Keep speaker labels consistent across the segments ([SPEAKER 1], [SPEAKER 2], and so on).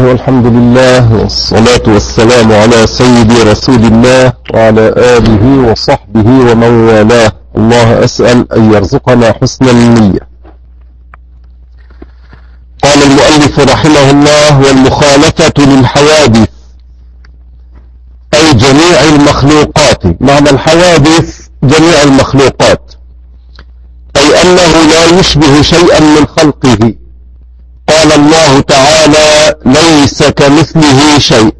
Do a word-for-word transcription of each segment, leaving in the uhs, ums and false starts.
[SPEAKER 1] والحمد لله والصلاة والسلام على سيد رسول الله وعلى آله وصحبه ومن والاه. الله أسأل أن يرزقنا حسن النية. قال المؤلف رحمه الله: والمخالفة للحوادث أي جميع المخلوقات. معنى الحوادث جميع المخلوقات، أي أنه لا يشبه شيئا من خلقه. قال الله تعالى: ليس كمثله شيء.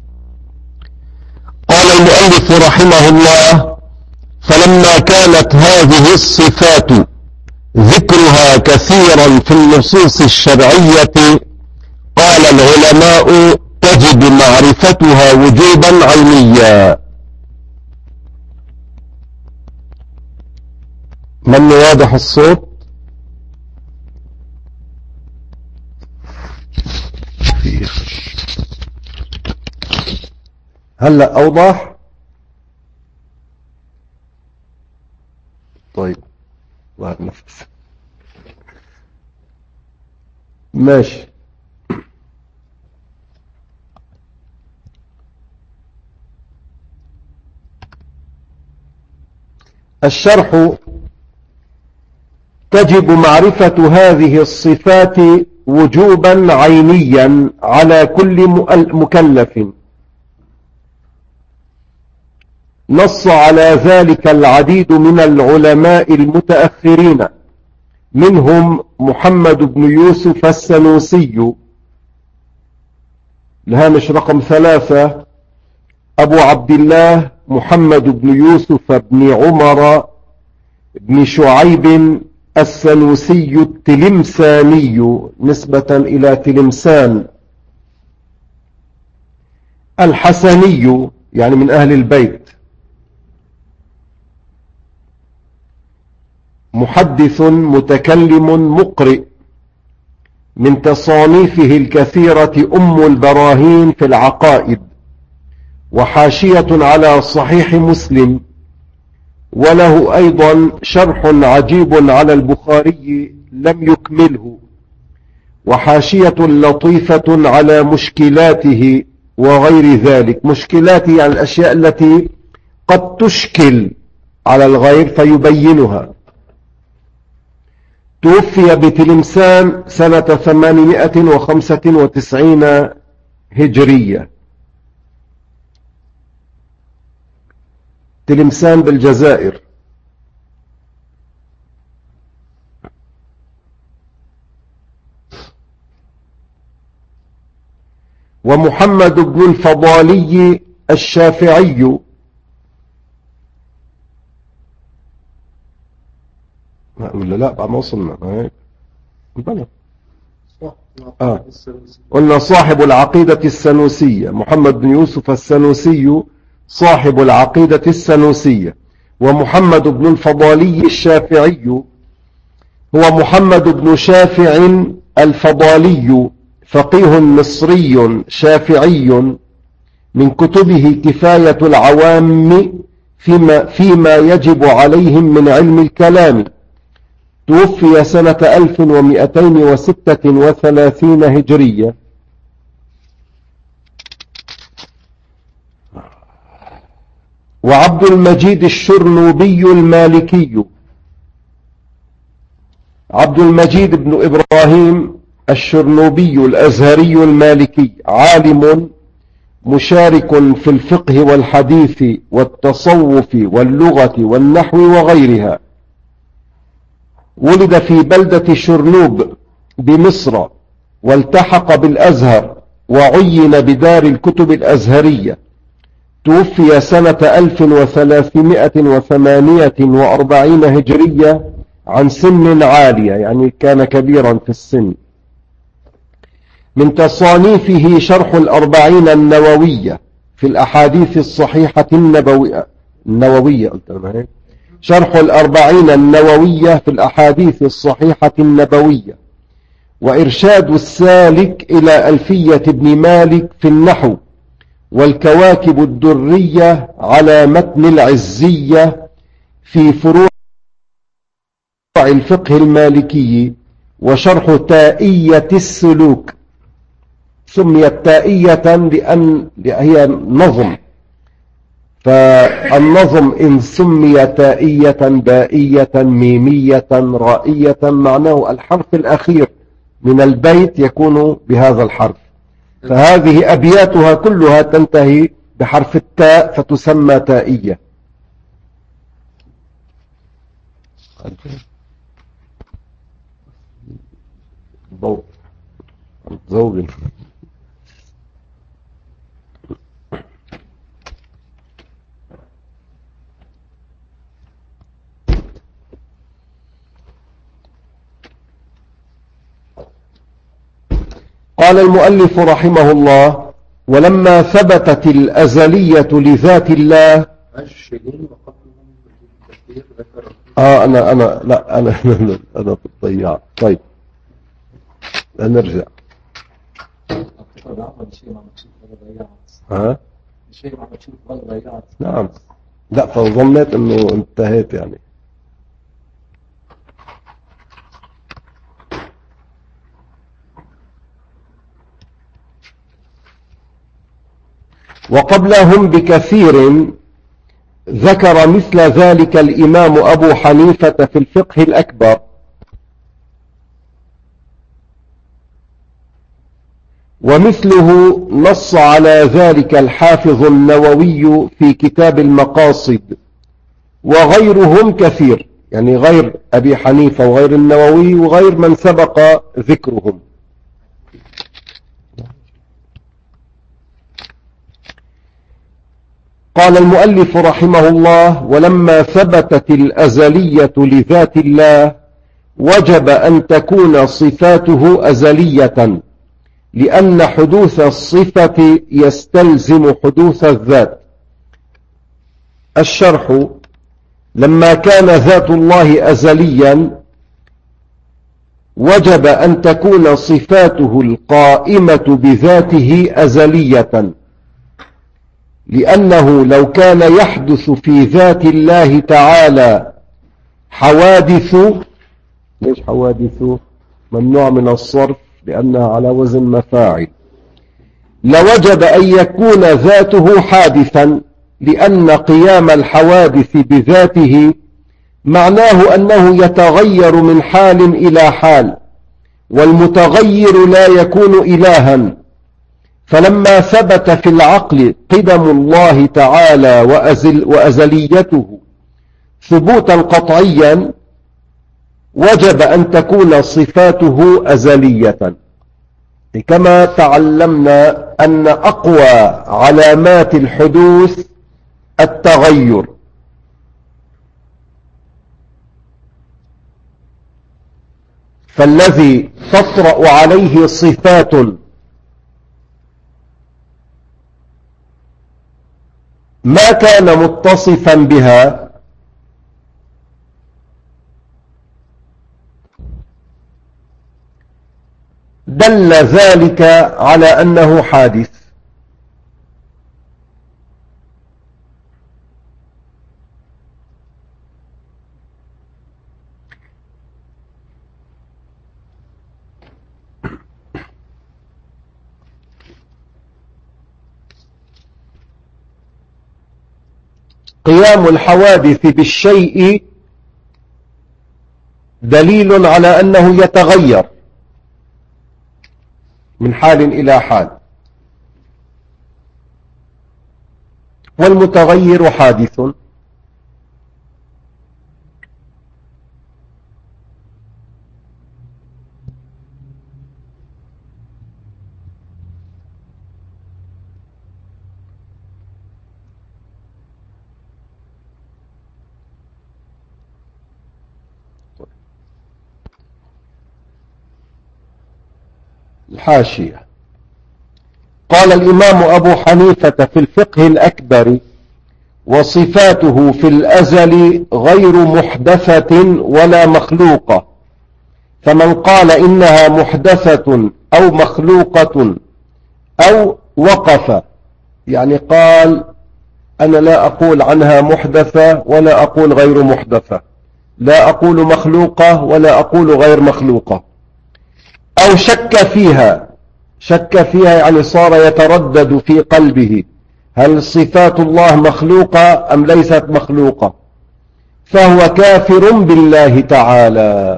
[SPEAKER 1] قال المؤلف رحمه الله: فلما كانت هذه الصفات ذكرها كثيرا في النصوص الشرعية، قال العلماء: تجب معرفتها وجوبا عينيا. من واضح الصوت؟ هلا أوضح؟ طيب الله نفس ماشي. الشرح: تجب معرفة هذه الصفات وجوبا عينيا على كل مكلف. نص على ذلك العديد من العلماء المتأخرين، منهم محمد بن يوسف السنوسي، الهامش رقم ثلاثة، أبو عبد الله محمد بن يوسف بن عمر بن شعيب السنوسي التلمساني نسبة إلى تلمسان، الحسني يعني من أهل البيت، محدث متكلم مقرئ، من تصانيفه الكثيرة أم البراهين في العقائد، وحاشية على صحيح مسلم، وله أيضا شرح عجيب على البخاري لم يكمله، وحاشية لطيفة على مشكلاته وغير ذلك. مشكلاته يعني الأشياء التي قد تشكل على الغير فيبينها. توفي بتلمسان سنة ثمانمائة وخمسة وتسعين هجرية، تلمسان بالجزائر. ومحمد بن الفضالي الشافعي، ولا لا بعد ما وصلنا هيك بلى آه. قلنا صاحب العقيدة السنوسية، محمد بن يوسف السنوسي صاحب العقيدة السنوسية. ومحمد بن الفضالي الشافعي هو محمد بن شافع الفضالي، فقيه مصري شافعي، من كتبه كفاية العوام فيما, فيما يجب عليهم من علم الكلام. توفي سنة ألف ومئتين وستة وثلاثين هجرية. وعبد المجيد الشرنوبي المالكي، عبد المجيد بن إبراهيم الشرنوبي الأزهري المالكي، عالم مشارك في الفقه والحديث والتصوف واللغة والنحو وغيرها. ولد في بلدة شرنوب بمصر، والتحق بالأزهر وعين بدار الكتب الأزهرية. توفي سنة ألف وثلاثمائة وثمانية وأربعين هجرية عن سن عالية، يعني كان كبيرا في السن. من تصانيفه شرح الأربعين النووية في الأحاديث الصحيحة النبوية النووية قلت شرح الأربعين النووية في الأحاديث الصحيحة النبوية. وإرشاد السالك إلى ألفية ابن مالك في النحو. والكواكب الدرية على متن العزية في فروع الفقه المالكي. وشرح تائية السلوك سميت تائية لأن هي نظم، فالنظم إن سمي تائية بائية ميمية رائية معناه الحرف الأخير من البيت يكون بهذا الحرف، فهذه أبياتها كلها تنتهي بحرف التاء فتسمى تائية. زوج قال المؤلف رحمه الله: ولما ثبتت الأزلية لذات الله. آه أنا أنا لا أنا أنا, أنا في الضياع. طيب نرجع. ها؟ نعم. لا فظنيت إنه انتهيت يعني. وقبلهم بكثير ذكر مثل ذلك الإمام أبو حنيفة في الفقه الأكبر، ومثله نص على ذلك الحافظ النووي في كتاب المقاصد، وغيرهم كثير، يعني غير أبي حنيفة وغير النووي وغير من سبق ذكرهم. قال المؤلف رحمه الله: ولما ثبتت الأزلية لذات الله وجب أن تكون صفاته أزلية، لأن حدوث الصفة يستلزم حدوث الذات. الشرح: لما كان ذات الله أزليا وجب أن تكون صفاته القائمة بذاته أزلية، لأنه لو كان يحدث في ذات الله تعالى حوادث، ليش حوادث؟ ممنوع من الصرف لأنها على وزن مفاعل، لوجب أن يكون ذاته حادثا، لأن قيام الحوادث بذاته معناه أنه يتغير من حال إلى حال، والمتغير لا يكون إلها. فلما ثبت في العقل قدم الله تعالى وأزل وأزليته ثبوتا قطعيا، وجب أن تكون صفاته أزلية، كما تعلمنا أن أقوى علامات الحدوث التغير، فالذي تطرأ عليه صفات ما كان متصفا بها دل ذلك على أنه حادث. قيام الحوادث بالشيء دليل على أنه يتغير من حال إلى حال، والمتغير حادث. الحاشية: قال الإمام أبو حنيفة في الفقه الأكبر: وصفاته في الأزل غير محدثة ولا مخلوقة، فمن قال إنها محدثة أو مخلوقة أو وقف، يعني قال أنا لا أقول عنها محدثة ولا أقول غير محدثة، لا أقول مخلوقة ولا أقول غير مخلوقة، أو شك فيها، شك فيها يعني صار يتردد في قلبه هل صفات الله مخلوقة أم ليست مخلوقة، فهو كافر بالله تعالى.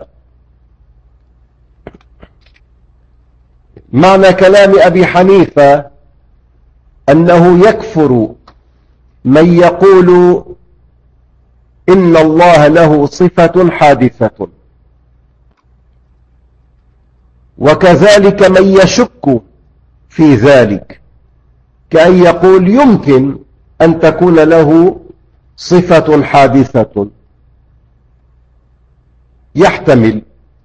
[SPEAKER 1] معنى كلام أبي حنيفة أنه يكفر من يقول إن الله له صفة حادثة، وكذلك من يشك في ذلك، كأن يقول يمكن أن تكون له صفة حادثة، يحتمل.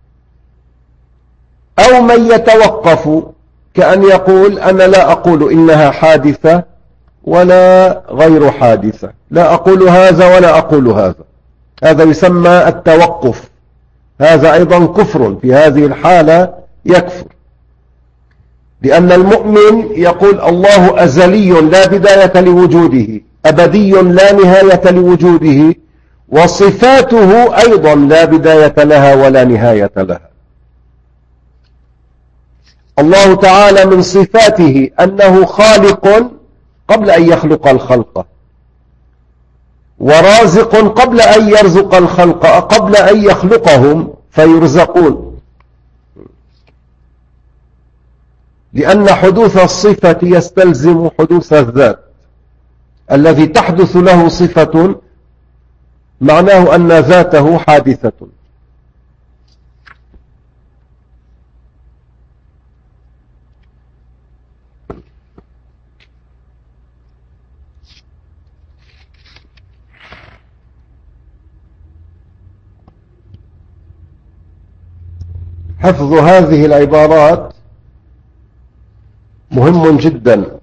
[SPEAKER 1] أو من يتوقف كأن يقول أنا لا أقول إنها حادثة ولا غير حادثة، لا أقول هذا ولا أقول هذا، هذا يسمى التوقف، هذا أيضا كفر، في هذه الحالة يكفر، لأن المؤمن يقول الله أزلي لا بداية لوجوده، أبدي لا نهاية لوجوده، وصفاته أيضا لا بداية لها ولا نهاية لها. الله تعالى من صفاته أنه خالق قبل أن يخلق الخلق، ورازق قبل أن يرزق الخلق، قبل أن يخلقهم فيرزقون، لأن حدوث الصفة يستلزم حدوث الذات. الذي تحدث له صفة معناه أن ذاته حادثة. حفظ هذه العبارات مهم جدا.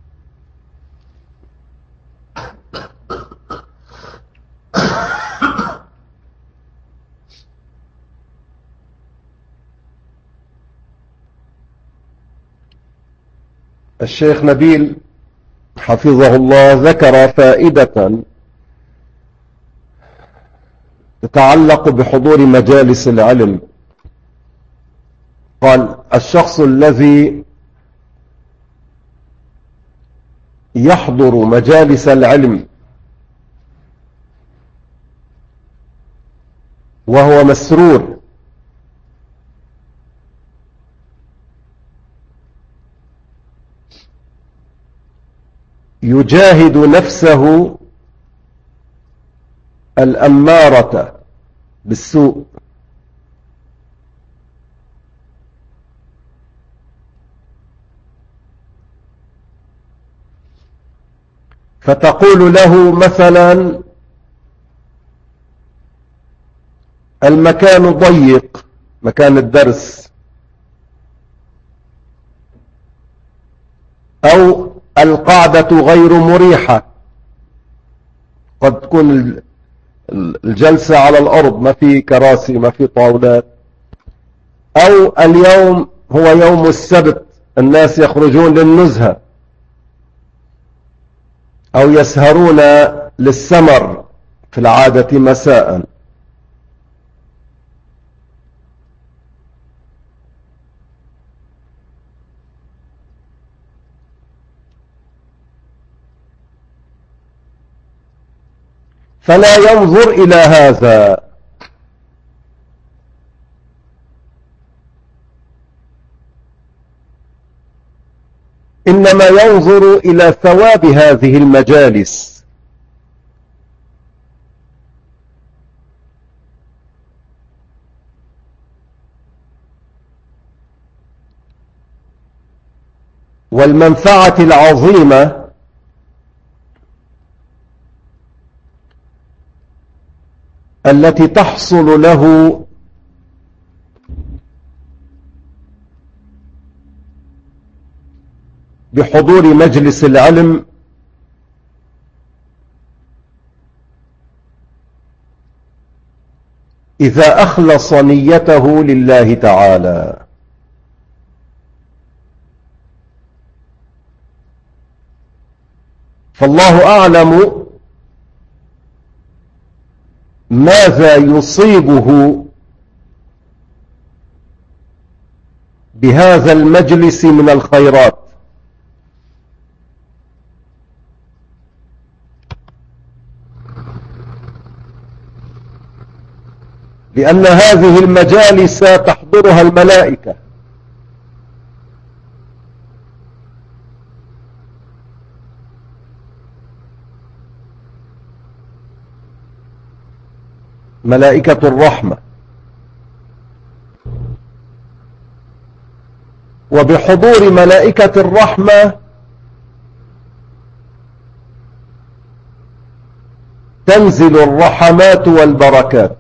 [SPEAKER 1] الشيخ نبيل حفظه الله ذكر فائدة تتعلق بحضور مجالس العلم. قال الشخص الذي يحضر مجالس العلم وهو مسرور يجاهد نفسه الأمارة بالسوء، فتقول له مثلا المكان ضيق، مكان الدرس، أو القعدة غير مريحة، قد تكون الجلسة على الأرض، ما في كراسي ما في طاولات، أو اليوم هو يوم السبت الناس يخرجون للنزهة أو يسهرون للسمر في العادة مساء. فلا ينظر إلى هذا، إنما ينظر إلى ثواب هذه المجالس. والمنفعة العظيمة التي تحصل له بحضور مجلس العلم إذا أخلص نيته لله تعالى. فالله أعلم ماذا يصيبه بهذا المجلس من الخيرات. لأن هذه المجالس تحضرها الملائكة، ملائكة الرحمة، وبحضور ملائكة الرحمة تنزل الرحمات والبركات.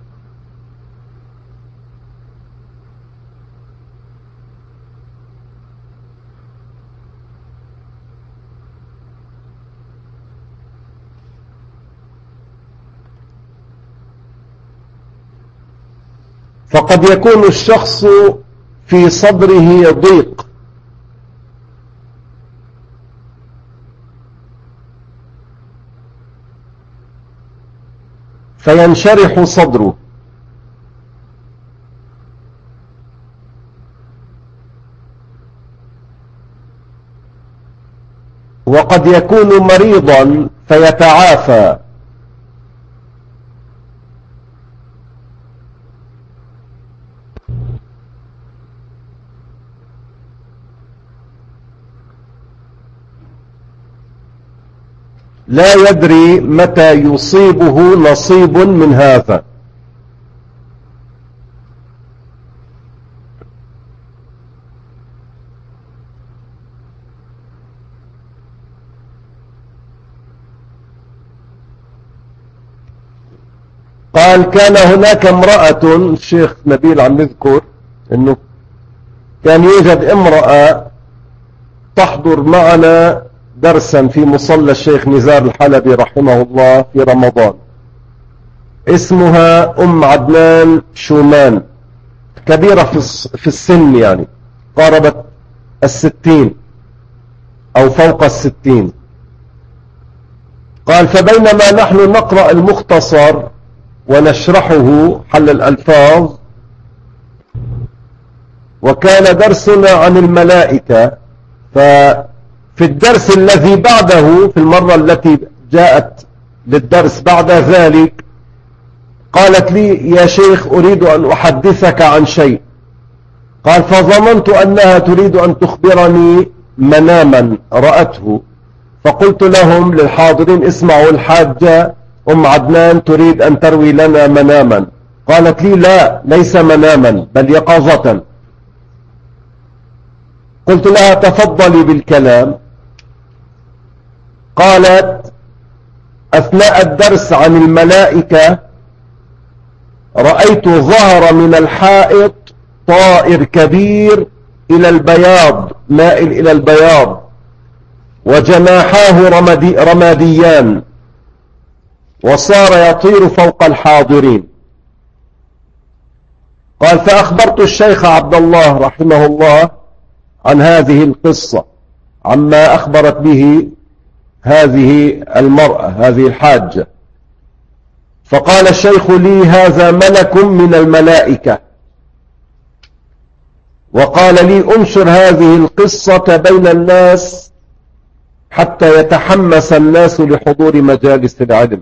[SPEAKER 1] فقد يكون الشخص في صدره ضيق، فينشرح صدره، وقد يكون مريضا فيتعافى، لا يدري متى يصيبه نصيب من هذا. قال كان هناك امرأة، الشيخ نبيل عم يذكر انه كان يوجد امرأة تحضر معنا درسا في مصلى الشيخ نزار الحلبي رحمه الله في رمضان، اسمها أم عدنان شومان، كبيرة في السن، يعني قاربت الستين أو فوق الستين. قال فبينما نحن نقرأ المختصر ونشرحه حل الألفاظ، وكان درسنا عن الملائكة، ففي الدرس الذي بعده، في المرة التي جاءت للدرس بعد ذلك، قالت لي يا شيخ أريد أن أحدثك عن شيء. قال فظننت أنها تريد أن تخبرني مناما رأته، فقلت لهم للحاضرين اسمعوا، الحاجة أم عدنان تريد أن تروي لنا مناما. قالت لي لا، ليس مناما بل يقظة. قلت لها تفضلي بالكلام. قالت أثناء الدرس عن الملائكة رأيت ظهر من الحائط طائر كبير إلى البياض، مائل إلى البياض، وجناحاه رمادي رماديان، وصار يطير فوق الحاضرين. قال فأخبرت الشيخ عبد الله رحمه الله عن هذه القصة، عما أخبرت به هذه المرأة، هذه الحاجة. فقال الشيخ لي هذا ملك من الملائكة، وقال لي انشر هذه القصة بين الناس حتى يتحمس الناس لحضور مجالس العلم.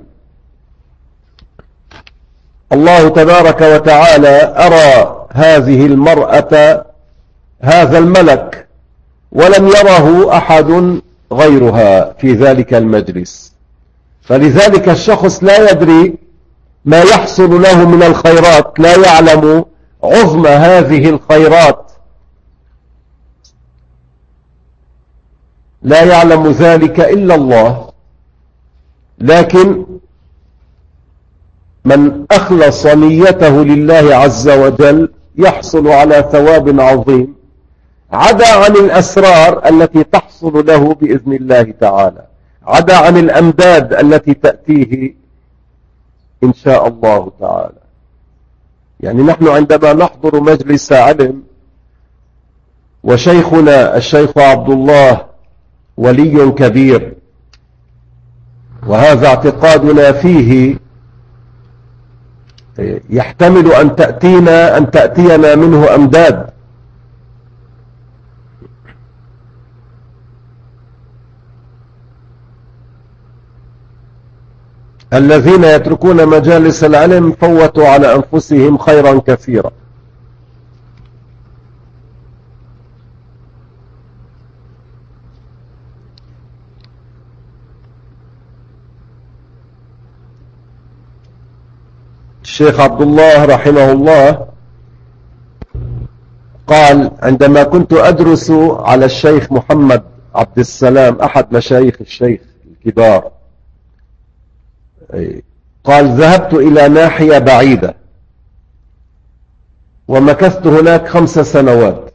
[SPEAKER 1] الله تبارك وتعالى أرى هذه المرأة هذا الملك، ولم يره أحد غيرها في ذلك المجلس، فلذلك الشخص لا يدري ما يحصل له من الخيرات، لا يعلم عظم هذه الخيرات، لا يعلم ذلك إلا الله. لكن من أخلص نيته لله عز وجل يحصل على ثواب عظيم، عدا عن الأسرار التي تحصل له بإذن الله تعالى، عدا عن الأمداد التي تأتيه إن شاء الله تعالى. يعني نحن عندما نحضر مجلس علم وشيخنا الشيخ عبد الله ولي كبير، وهذا اعتقادنا فيه، يحتمل أن تأتينا أن تأتينا منه أمداد، الذين يتركون مجالس العلم فوتوا على أنفسهم خيرا كثيرا. الشيخ عبد الله رحمه الله قال: عندما كنت أدرس على الشيخ محمد عبد السلام أحد مشايخ الشيخ الكبار، قال: ذهبت إلى ناحية بعيدة ومكثت هناك خمس سنوات،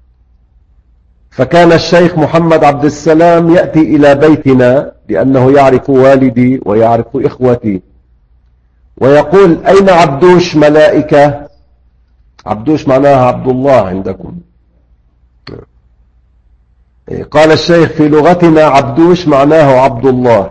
[SPEAKER 1] فكان الشيخ محمد عبد السلام يأتي إلى بيتنا لأنه يعرف والدي ويعرف إخوتي، ويقول: أين عبدوش ملائكة؟ عبدوش معناها عبد الله عندكم. قال الشيخ: في لغتنا عبدوش معناه عبد الله.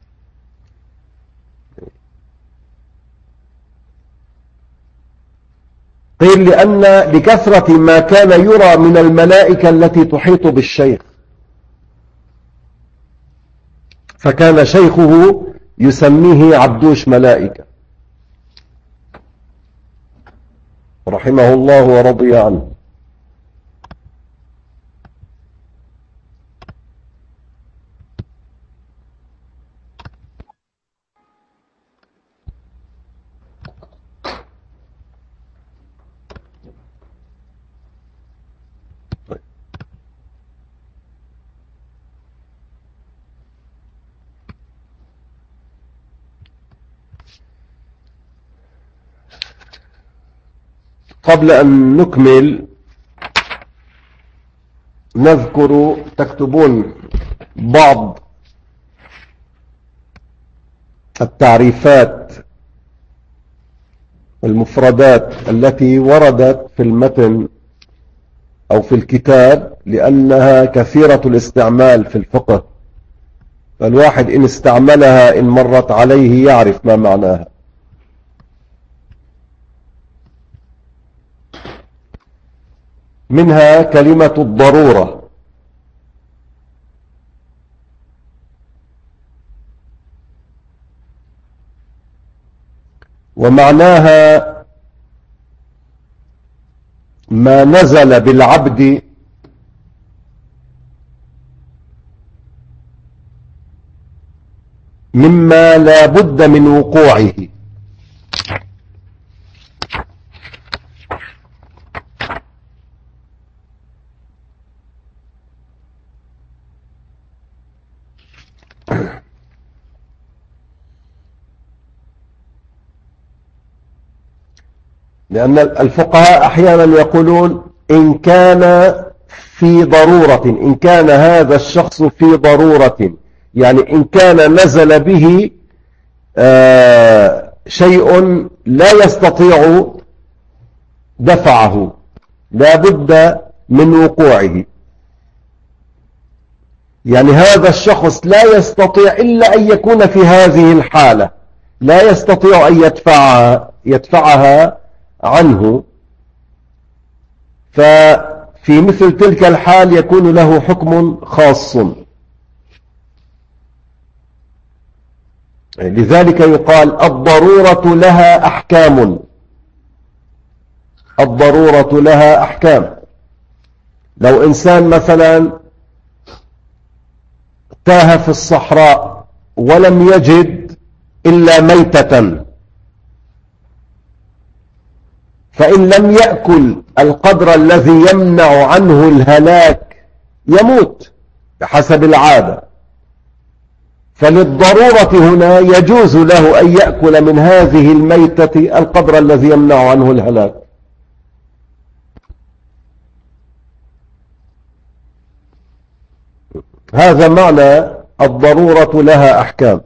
[SPEAKER 1] قيل لأن لكثرة ما كان يرى من الملائكة التي تحيط بالشيخ، فكان شيخه يسميه عبدوش ملائكة رحمه الله ورضي عنه. قبل أن نكمل نذكر تكتبون بعض التعريفات المفردات التي وردت في المتن أو في الكتاب، لأنها كثيرة الاستعمال في الفقه، فالواحد إن استعملها إن مرت عليه يعرف ما معناها. منها كلمة الضرورة، ومعناها ما نزل بالعبد مما لا بد من وقوعه. لأن الفقهاء أحيانا يقولون إن كان في ضرورة، إن كان هذا الشخص في ضرورة، يعني إن كان نزل به آه شيء لا يستطيع دفعه، لا بد من وقوعه، يعني هذا الشخص لا يستطيع إلا أن يكون في هذه الحالة، لا يستطيع أن يدفعها, يدفعها عنه، ففي مثل تلك الحال يكون له حكم خاص. لذلك يقال الضرورة لها أحكام، الضرورة لها أحكام. لو إنسان مثلا تاه في الصحراء ولم يجد إلا ميتة، فإن لم يأكل القدر الذي يمنع عنه الهلاك يموت بحسب العادة، فللضرورة هنا يجوز له أن يأكل من هذه الميتة القدر الذي يمنع عنه الهلاك. هذا معنى الضرورة لها أحكام.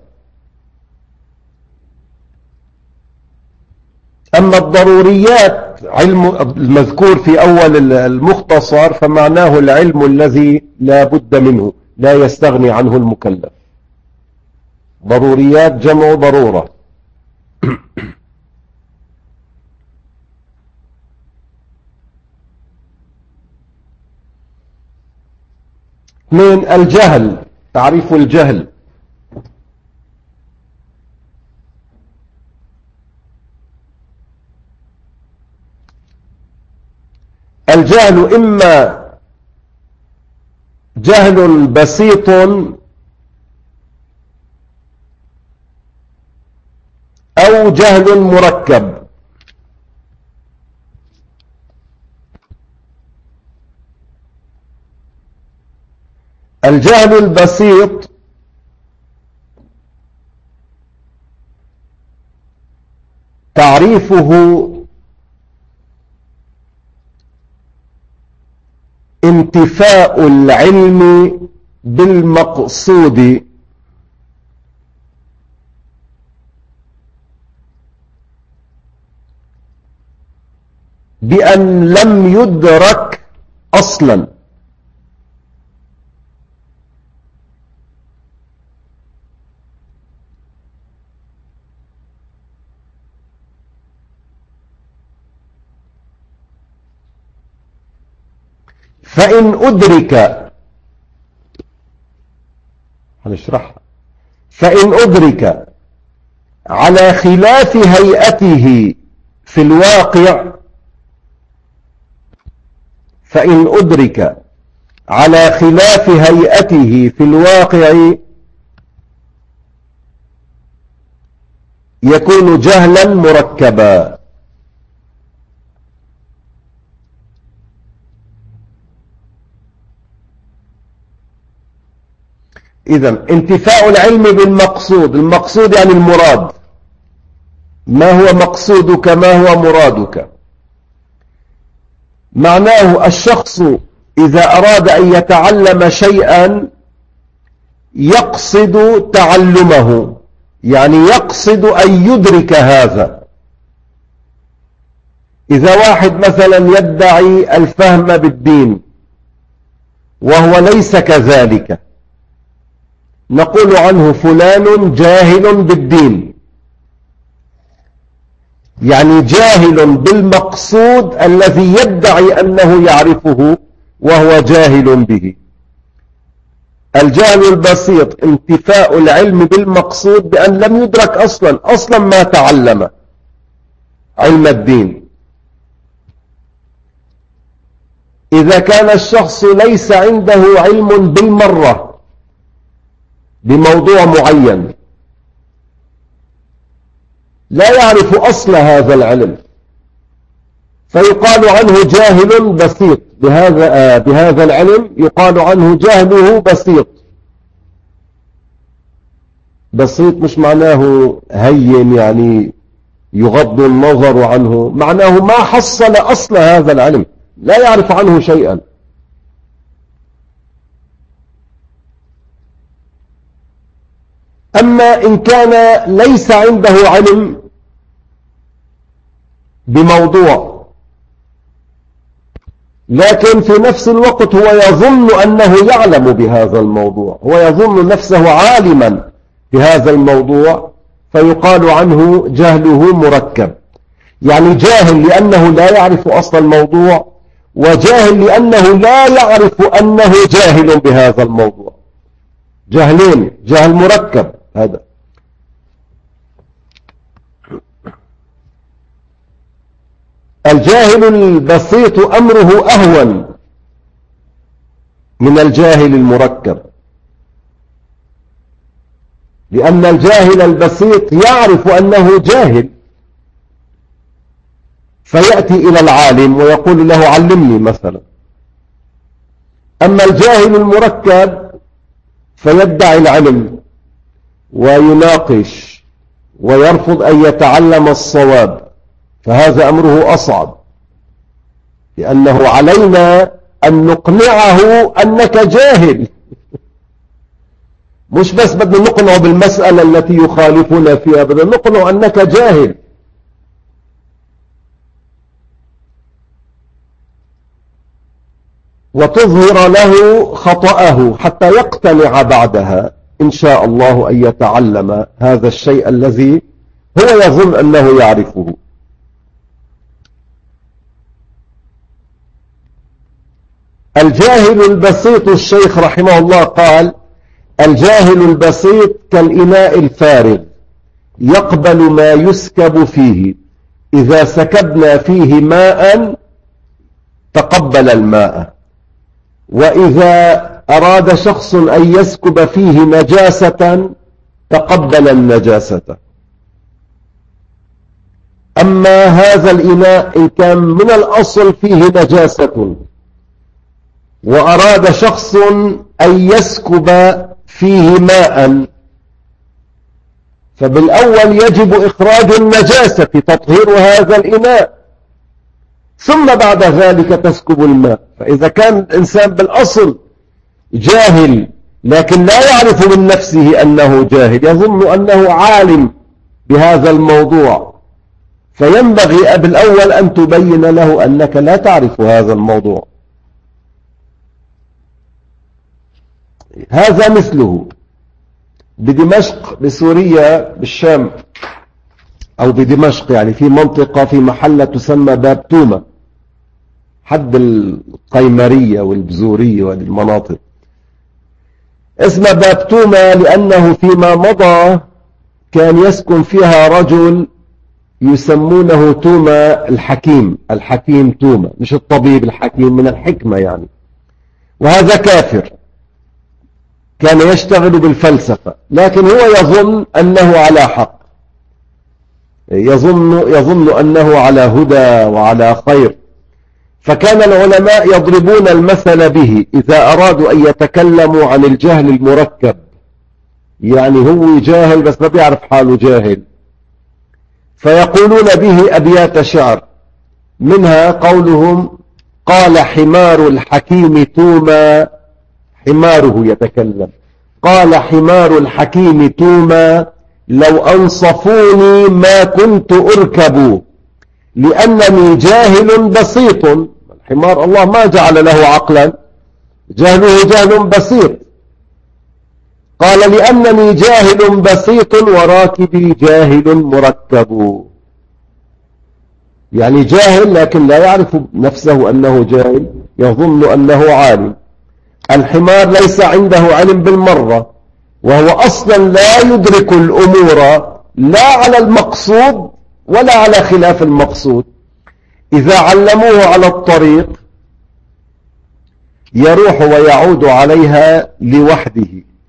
[SPEAKER 1] أما الضروريات علم المذكور في أول المختصر فمعناه العلم الذي لا بد منه، لا يستغني عنه المكلف. ضروريات جمع ضرورة. اثنين، الجهل، تعريف الجهل. الجهل إما جهل بسيط أو جهل مركب. الجهل البسيط تعريفه انتفاء العلم بالمقصود بأن لم يدرك أصلا. فإن أدرك هنشرحها فإن أدرك على خلاف هيئته في الواقع فإن أدرك على خلاف هيئته في الواقع يكون جهلا مركبا. إذن انتفاء العلم بالمقصود، المقصود يعني المراد، ما هو مقصودك ما هو مرادك. معناه الشخص إذا أراد أن يتعلم شيئا يقصد تعلمه، يعني يقصد أن يدرك هذا. إذا واحد مثلا يدعي الفهم بالدين وهو ليس كذلك نقول عنه فلان جاهل بالدين، يعني جاهل بالمقصود الذي يدعي أنه يعرفه وهو جاهل به. الجهل البسيط انتفاء العلم بالمقصود بأن لم يدرك أصلا أصلا ما تعلم علم الدين. إذا كان الشخص ليس عنده علم بالمرة بموضوع معين، لا يعرف أصل هذا العلم، فيقال عنه جاهل بسيط بهذا بهذا العلم، يقال عنه جهله بسيط. بسيط مش معناه هين يعني يغض النظر عنه، معناه ما حصل أصل هذا العلم، لا يعرف عنه شيئا. أما إن كان ليس عنده علم بموضوع لكن في نفس الوقت هو يظن أنه يعلم بهذا الموضوع، هو يظن نفسه عالما بهذا الموضوع، فيقال عنه جهله مركب. يعني جاهل لأنه لا يعرف أصل الموضوع، وجاهل لأنه لا يعرف أنه جاهل بهذا الموضوع. جهلين، جهل مركب هذا. الجاهل البسيط أمره أهون من الجاهل المركب، لأن الجاهل البسيط يعرف أنه جاهل فيأتي إلى العالم ويقول له علمني مثلا. أما الجاهل المركب فيدعي العلم ويناقش ويرفض أن يتعلم الصواب، فهذا أمره أصعب، لأنه علينا أن نقنعه أنك جاهل، مش بس بدنا نقنعه بالمسألة التي يخالفنا فيها، بدنا نقنعه أنك جاهل. وتظهر له خطأه حتى يقتنع بعدها إن شاء الله أن يتعلم هذا الشيء الذي هو يظن أنه يعرفه. الجاهل البسيط، الشيخ رحمه الله قال: الجاهل البسيط كالإناء الفارغ يقبل ما يسكب فيه، إذا سكبنا فيه ماء تقبل الماء. وإذا أراد شخص أن يسكب فيه نجاسة تقبل النجاسة. أما هذا الإناء إن كان من الأصل فيه نجاسة وأراد شخص أن يسكب فيه ماء فبالأول يجب إخراج النجاسة تطهير هذا الإناء ثم بعد ذلك تسكب الماء. فإذا كان الإنسان بالأصل جاهل لكن لا يعرف من نفسه أنه جاهل، يظن أنه عالم بهذا الموضوع، فينبغي بالأول أن تبين له أنك لا تعرف هذا الموضوع. هذا مثله بدمشق بسوريا بالشام أو بدمشق، يعني في منطقة في محلة تسمى باب تومة حد القيمرية والبزورية والمناطق، اسمها باب تومة لأنه فيما مضى كان يسكن فيها رجل يسمونه تومة الحكيم، الحكيم تومة، مش الطبيب الحكيم، من الحكمة يعني. وهذا كافر كان يشتغل بالفلسفة، لكن هو يظن أنه على حق، يظن, يظن أنه على هدى وعلى خير. فكان العلماء يضربون المثل به إذا أرادوا أن يتكلموا عن الجهل المركب، يعني هو جاهل بس ما بيعرف حاله جاهل، فيقولون به أبيات شعر، منها قولهم: قال حمار الحكيم توما، حماره يتكلم، قال حمار الحكيم توما لو أنصفوني ما كنت أركب لأنني جاهل بسيط. الحمار الله ما جعل له عقلا، جهله جهل بسيط. قال: لأنني جاهل بسيط وراكبي جاهل مركب، يعني جاهل لكن لا يعرف نفسه أنه جاهل، يظن أنه عالم. الحمار ليس عنده علم بالمرة، وهو أصلا لا يدرك الأمور لا على المقصود ولا على خلاف المقصود. إذا علموه على الطريق يروح ويعود عليها لوحده.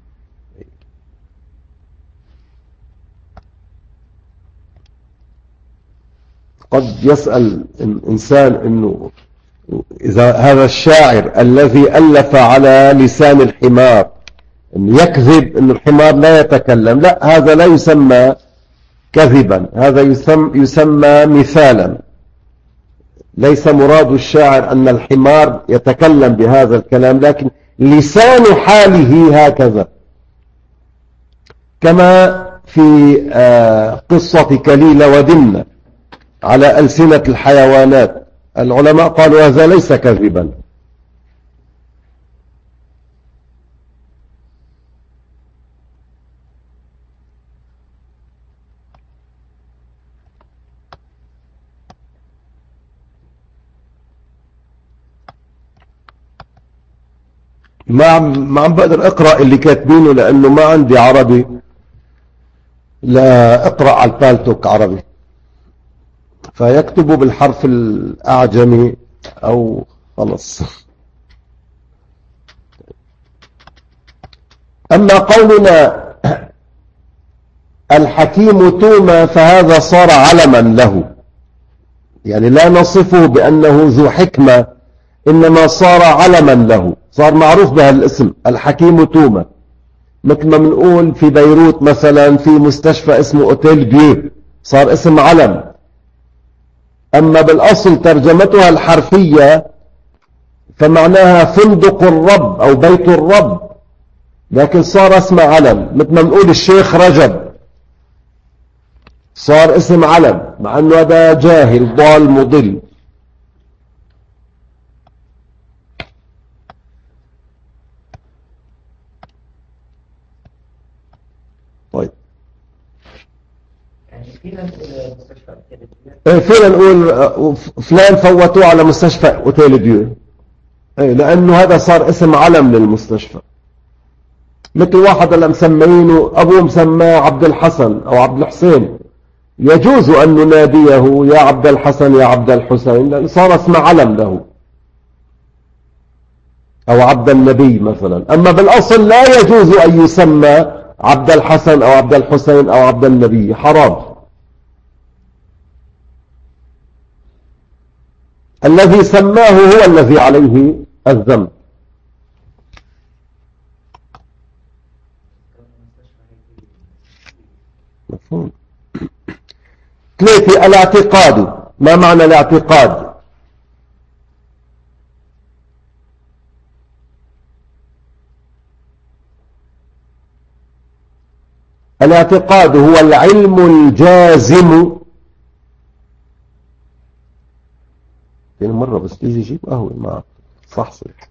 [SPEAKER 1] قد يسأل إنسان إنه إذا هذا الشاعر الذي ألف على لسان الحمار يكذب إن الحمار لا يتكلم، لا، هذا لا يسمى كذبا، هذا يسمى, يسمى مثالا. ليس مراد الشاعر أن الحمار يتكلم بهذا الكلام، لكن لسان حاله هكذا. كما في قصة كليلة ودمنة على ألسنة الحيوانات، العلماء قالوا هذا ليس كذبا. ما عم ما عم بقدر اقرأ اللي كاتبينه لانه ما عندي عربي، لا اقرأ على البالتوك عربي، فيكتبوا بالحرف الاعجمي او خلص. اما قولنا الحكيم توما فهذا صار علما له، يعني لا نصفه بانه ذو حكمة، انما صار علما له، صار معروف بهالاسم الحكيم توما. مثل ما بنقول في بيروت مثلا في مستشفى اسمه اوتيل ديو، صار اسم علم. اما بالاصل ترجمتها الحرفية فمعناها فندق الرب او بيت الرب، لكن صار اسم علم. مثل ما بنقول الشيخ رجب صار اسم علم، مع انه هذا جاهل ضال مضل. طيب ايه فينا نقول فلان فوتوه على مستشفى اوتيل ديو، ايه لانه هذا صار اسم علم للمستشفى. مثل واحد اللي مسمينه ابوه مسماه عبد الحسن او عبد الحسين، يجوز ان نناديه يا عبد الحسن يا عبد الحسين، لأن صار اسم علم له. أو عبد النبي مثلا. أما بالأصل لا يجوز أن يسمى عبد الحسن أو عبد الحسين أو عبد النبي، حرام. الذي سماه هو الذي عليه الذنب. مفهوم. ثلاثة، الاعتقاد. ما معنى الاعتقاد؟ الاعتقاد هو العلم الجازم. مرة بس تيجي جيب قهوة معك صح صح.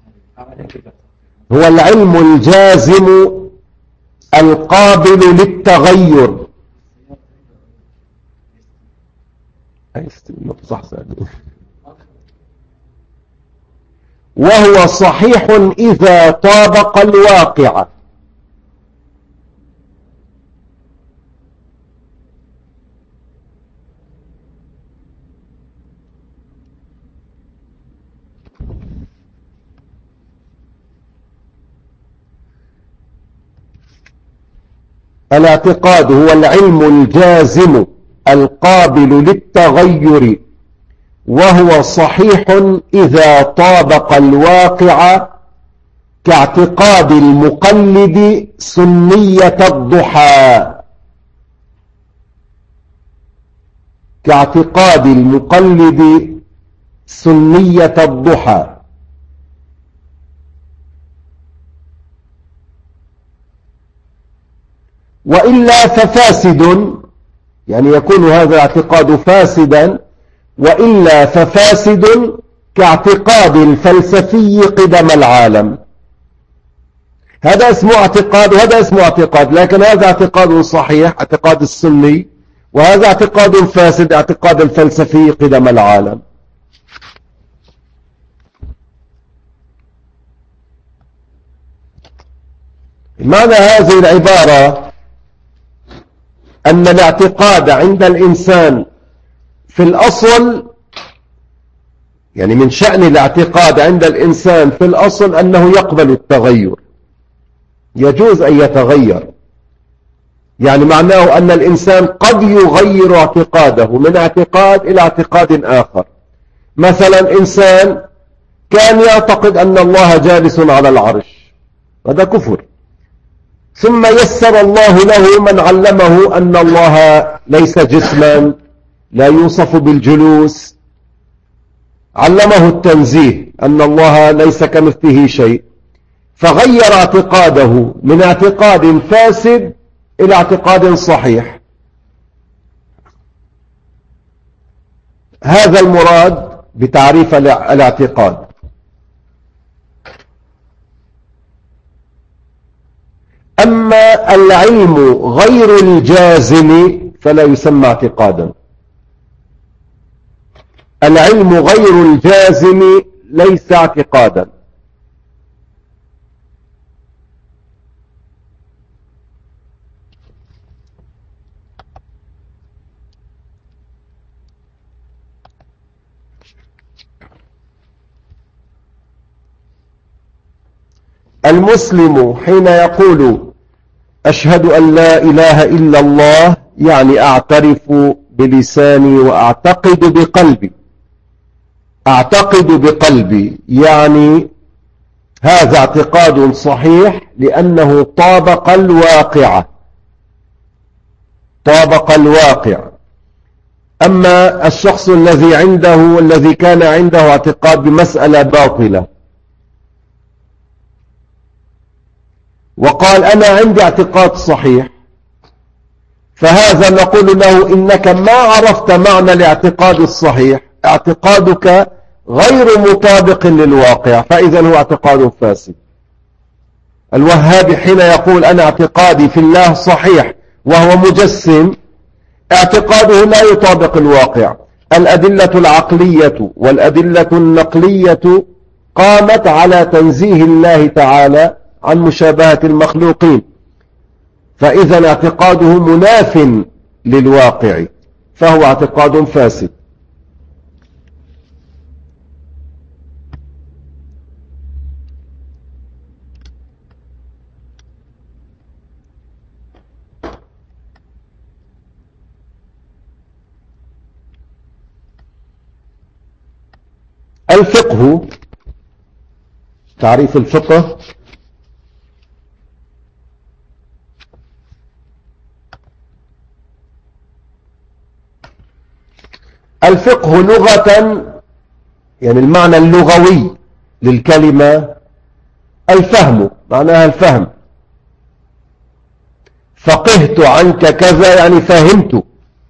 [SPEAKER 1] هو العلم الجازم القابل للتغير. صح صح. وهو صحيح إذا طابق الواقع. الاعتقاد هو العلم الجازم القابل للتغير، وهو صحيح إذا طابق الواقع، كاعتقاد المقلد سنية الضحى. كاعتقاد المقلد سنية الضحى. وإلا ففاسد، يعني يكون هذا الاعتقاد فاسدا. وإلا ففاسد كاعتقاد الفلسفي قدم العالم. هذا اسمه اعتقاد وهذا اسمه اعتقاد، لكن هذا اعتقاد صحيح اعتقاد السني، وهذا اعتقاد فاسد اعتقاد الفلسفي قدم العالم. معنى هذه العبارة أن الاعتقاد عند الإنسان في الأصل، يعني من شأن الاعتقاد عند الإنسان في الأصل أنه يقبل التغير، يجوز أن يتغير. يعني معناه أن الإنسان قد يغير اعتقاده من اعتقاد إلى اعتقاد آخر. مثلا إنسان كان يعتقد أن الله جالس على العرش، هذا كفر. ثم يسر الله له من علمه أن الله ليس جسما، لا يوصف بالجلوس، علمه التنزيه أن الله ليس كمثله شيء، فغير اعتقاده من اعتقاد فاسد إلى اعتقاد صحيح. هذا المراد بتعريف الاعتقاد. أما العلم غير الجازم فلا يسمى اعتقادا. العلم غير الجازم ليس اعتقادا. المسلم حين يقول أشهد أن لا إله إلا الله، يعني أعترف بلساني وأعتقد بقلبي. أعتقد بقلبي يعني هذا اعتقاد صحيح لأنه طابق الواقع. طابق الواقع. أما الشخص الذي عنده الذي كان عنده اعتقاد بمسألة باطلة وقال أنا عندي اعتقاد صحيح، فهذا نقول له إنك ما عرفت معنى الاعتقاد الصحيح، اعتقادك غير مطابق للواقع، فإذا هو اعتقاد فاسد. الوهابي حين يقول أنا اعتقادي في الله صحيح وهو مجسم، اعتقاده لا يطابق الواقع. الأدلة العقلية والأدلة النقلية قامت على تنزيه الله تعالى عن مشابهة المخلوقين، فإذا اعتقاده مناف للواقع، فهو اعتقاد فاسد. الفقه، تعريف الفقه: الفقه لغة، يعني المعنى اللغوي للكلمة الفهم، معناها الفهم. فقهت عنك كذا يعني فهمت.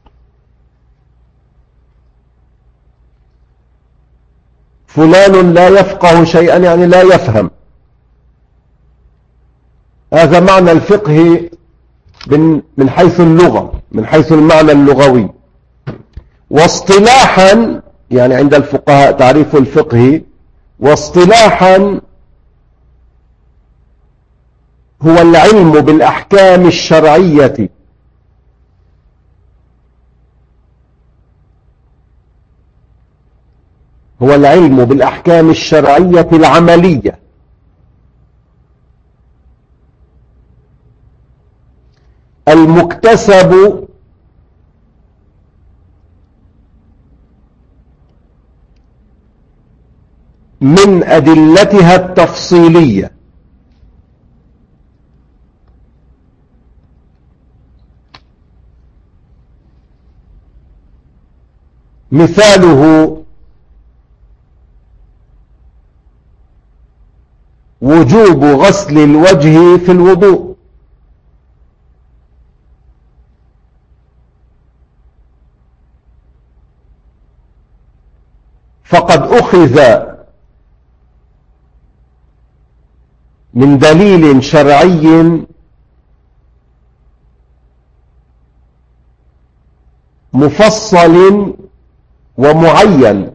[SPEAKER 1] فلان لا يفقه شيئا يعني لا يفهم. هذا معنى الفقه من حيث اللغة، من حيث المعنى اللغوي. واصطلاحا، يعني عند الفقهاء تعريف الفقه واصطلاحا هو العلم بالأحكام الشرعية هو العلم بالأحكام الشرعية العملية المكتسب من أدلتها التفصيلية. مثاله وجوب غسل الوجه في الوضوء، فقد أخذ من دليل شرعي مفصل ومعين،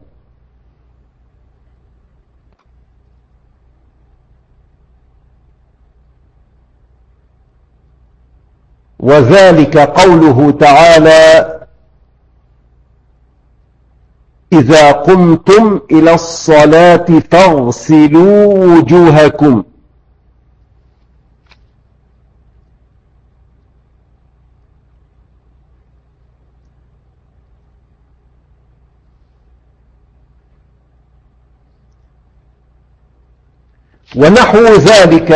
[SPEAKER 1] وذلك قوله تعالى: إذا قمتم إلى الصلاة فاغسلوا وجوهكم. ونحو ذلك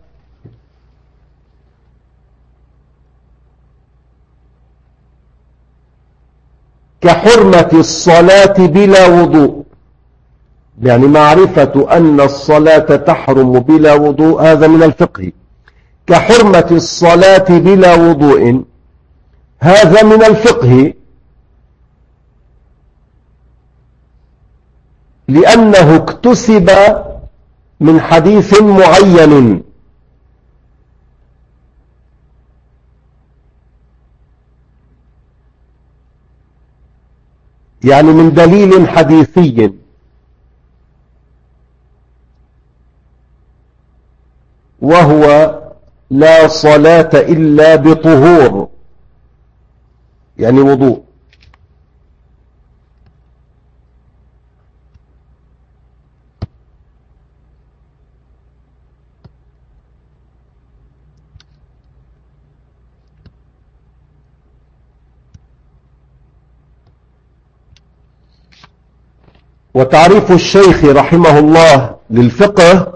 [SPEAKER 1] كحرمة الصلاة بلا وضوء، يعني معرفة أن الصلاة تحرم بلا وضوء، هذا من الفقه. كحرمة الصلاة بلا وضوء، هذا من الفقه، لأنه اكتسب من حديث معين، يعني من دليل حديثي، وهو لا صلاة إلا بطهور، يعني وضوء. وتعريف الشيخ رحمه الله للفقه: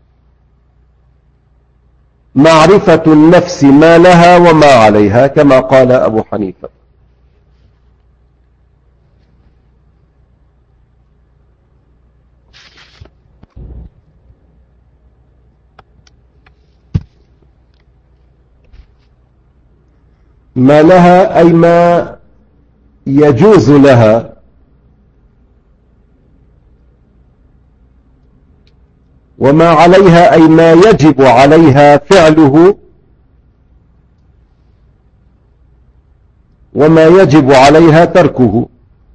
[SPEAKER 1] معرفة النفس ما لها وما عليها، كما قال أبو حنيفة. ما لها أي ما يجوز لها، وما عليها أي ما يجب عليها فعله، وما يجب عليها تركه.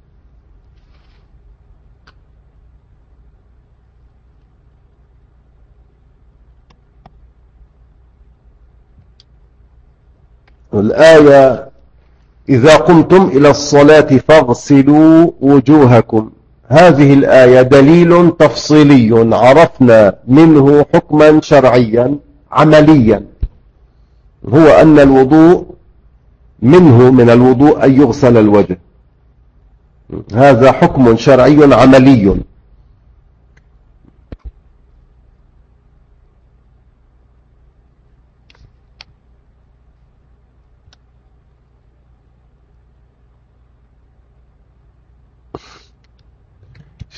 [SPEAKER 1] الآية: إذا قمتم إلى الصلاة فاغسلوا وجوهكم، هذه الآية دليل تفصيلي عرفنا منه حكما شرعيا عمليا، هو أن الوضوء منه من الوضوء أن يغسل الوجه، هذا حكم شرعي عملي.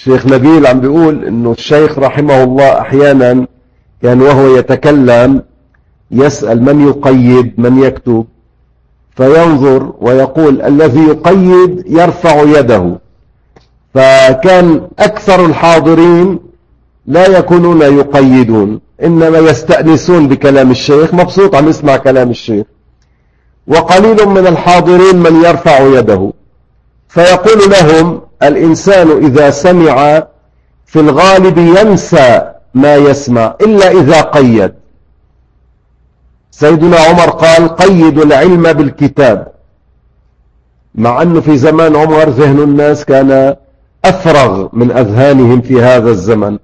[SPEAKER 1] الشيخ نبيل عم بيقول انه الشيخ رحمه الله احيانا كان وهو يتكلم يسأل من يقيد من يكتب، فينظر ويقول الذي يقيد يرفع يده، فكان أكثر الحاضرين لا يكونون يقيدون، إنما يستأنسون بكلام الشيخ، مبسوط عم يسمع كلام الشيخ، وقليل من الحاضرين من يرفع يده. فيقول لهم الإنسان إذا سمع في الغالب ينسى ما يسمع إلا إذا قيد. سيدنا عمر قال قيدوا العلم بالكتاب، مع أنه في زمان عمر ذهن الناس كان أفرغ من أذهانهم في هذا الزمن،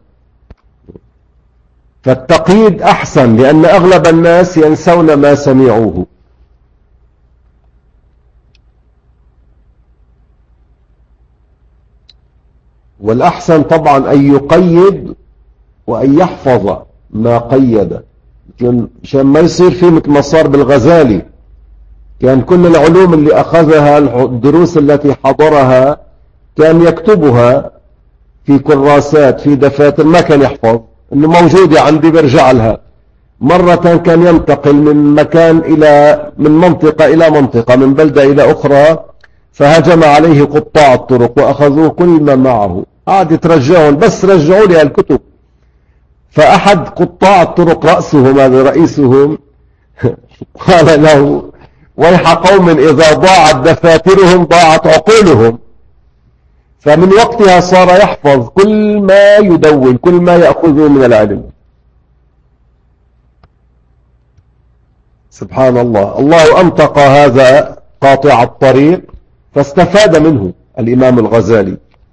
[SPEAKER 1] فالتقييد أحسن لأن أغلب الناس ينسون ما سمعوه. والأحسن طبعا أن يقيد وأن يحفظ ما قيد، عشان ما يصير فيه مثل ما صار بالغزالي، كان كل العلوم اللي أخذها الدروس التي حضرها كان يكتبها في كراسات في دفاتر، ما كان يحفظ، إنه موجودة عندي برجع لها. مرة كان ينتقل من مكان إلى من منطقة إلى منطقة، من بلدة إلى أخرى، فهجم عليه قطاع الطرق وأخذوه كل ما معه، قعد يترجعون بس رجعوا لي الكتب. فأحد قطاع الطرق رأسهم هذا رئيسهم قال له ويح قوم إذا ضاعت دفاترهم ضاعت عقولهم. فمن وقتها صار يحفظ كل ما يدون، كل ما يأخذه من العلم. سبحان الله، الله أنطق هذا قاطع الطريق فاستفاد منه الإمام الغزالي.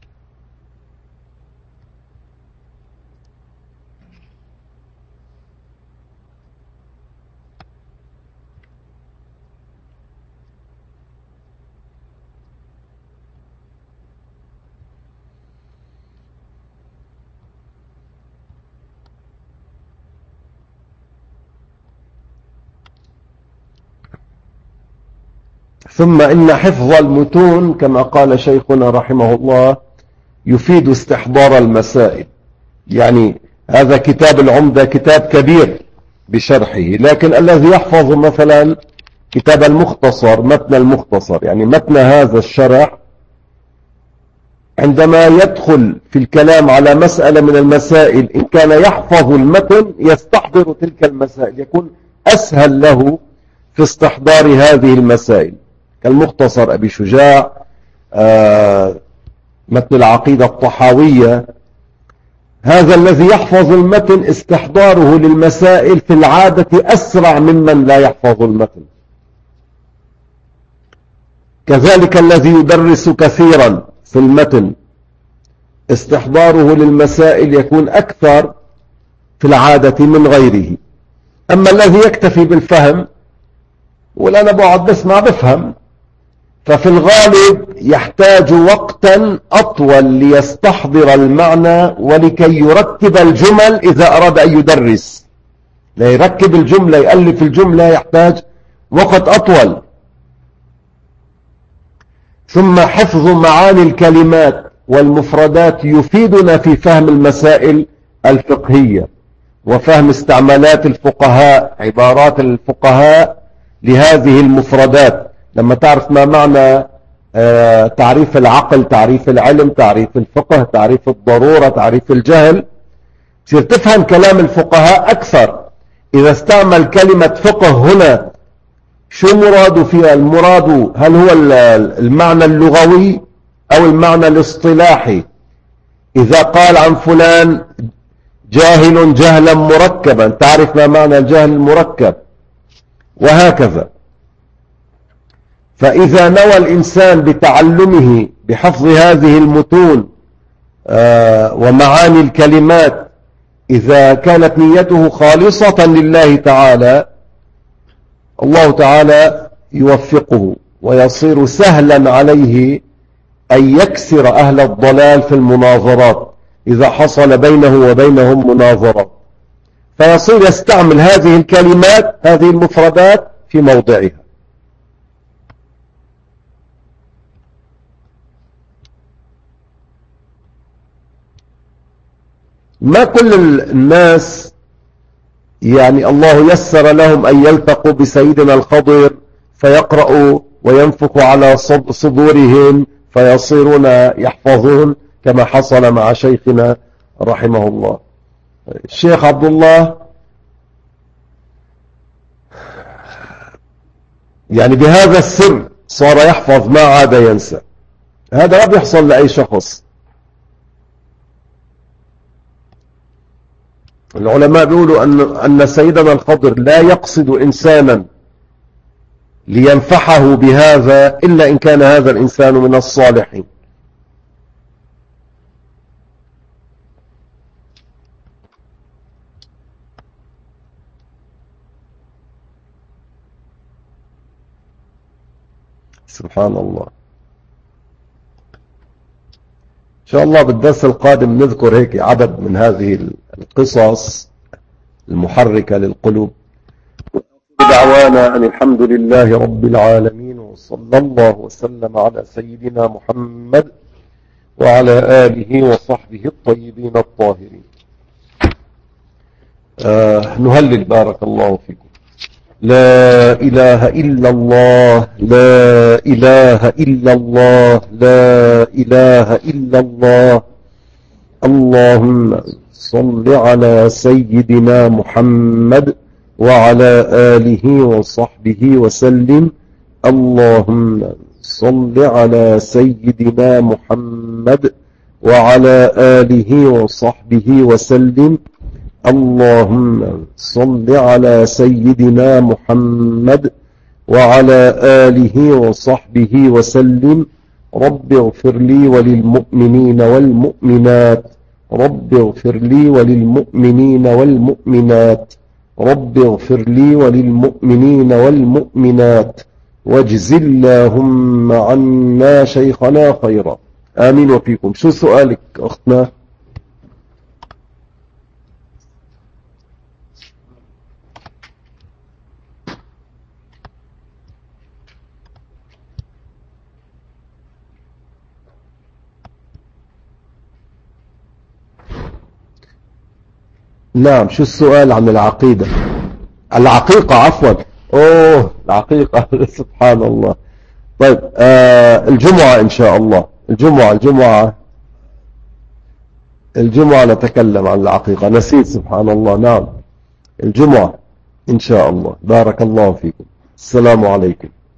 [SPEAKER 1] ثم إن حفظ المتون كما قال شيخنا رحمه الله يفيد استحضار المسائل. يعني هذا كتاب العمدة كتاب كبير بشرحه، لكن الذي يحفظ مثلا كتاب المختصر، متن المختصر، يعني متن هذا الشرح، عندما يدخل في الكلام على مسألة من المسائل إن كان يحفظ المتن يستحضر تلك المسائل، يكون أسهل له في استحضار هذه المسائل، كالمختصر أبي شجاع، آه متن العقيدة الطحاوية. هذا الذي يحفظ المتن استحضاره للمسائل في العادة أسرع ممن لا يحفظ المتن. كذلك الذي يدرس كثيرا في المتن استحضاره للمسائل يكون أكثر في العادة من غيره. أما الذي يكتفي بالفهم ولا أنا بقعد بسمع بفهم، ففي الغالب يحتاج وقتا أطول ليستحضر المعنى ولكي يرتب الجمل إذا أراد أن يدرس. لا يركب الجملة يألف الجملة يحتاج وقت أطول. ثم حفظ معاني الكلمات والمفردات يفيدنا في فهم المسائل الفقهية وفهم استعمالات الفقهاء، عبارات الفقهاء لهذه المفردات. لما تعرف ما معنى آه تعريف العقل، تعريف العلم، تعريف الفقه، تعريف الضرورة، تعريف الجهل، تصير تفهم كلام الفقهاء أكثر. إذا استعمل كلمة فقه هنا شو مراد فيها؟ المراد هل هو المعنى اللغوي أو المعنى الاصطلاحي؟ إذا قال عن فلان جاهل جهلا مركبا، تعرف ما معنى الجهل المركب، وهكذا. فإذا نوى الإنسان بتعلمه بحفظ هذه المتون آه ومعاني الكلمات، إذا كانت نيته خالصة لله تعالى، الله تعالى يوفقه ويصير سهلا عليه أن يكسر أهل الضلال في المناظرات إذا حصل بينه وبينهم مناظرات، فيصير يستعمل هذه الكلمات، هذه المفردات في موضعها. ما كل الناس يعني الله يسر لهم أن يلتقوا بسيدنا الخضر فيقرأوا وينفخ على صدورهم فيصيرون يحفظون كما حصل مع شيخنا رحمه الله. الشيخ عبد الله يعني بهذا السر صار يحفظ ما عاد ينسى. هذا ما بيحصل لأي شخص. العلماء بيقولوا أن, أن سيدنا الخضر لا يقصد إنسانا لينفحه بهذا إلا إن كان هذا الإنسان من الصالحين. سبحان الله. إن شاء الله بالدرس القادم نذكر هيك عدد من هذه القصص المحركة للقلوب. دعوانا أن الحمد لله رب العالمين، وصلى الله وسلم على سيدنا محمد وعلى آله وصحبه الطيبين الطاهرين. آه نهلل بارك الله فيكم. لا إله إلا الله، لا إله إلا الله، لا إله إلا الله. اللهم صل على سيدنا محمد وعلى آله وصحبه وسلم. اللهم صل على سيدنا محمد وعلى آله وصحبه وسلم. اللهم صل على سيدنا محمد وعلى آله وصحبه وسلم. رب اغفر لي وللمؤمنين والمؤمنات، رب اغفر لي وللمؤمنين والمؤمنات، رب اغفر لي وللمؤمنين والمؤمنات، واجز اللهم عنا شيخنا خيرا. آمين وفيكم. شو سؤالك أختنا؟ نعم. شو السؤال عن العقيدة؟ العقيقة عفوا. اوه العقيقة. سبحان الله. طيب آه الجمعة ان شاء الله. الجمعة الجمعة الجمعة نتكلم عن العقيقة. نسيت سبحان الله. نعم الجمعة ان شاء الله. بارك الله فيكم. السلام عليكم.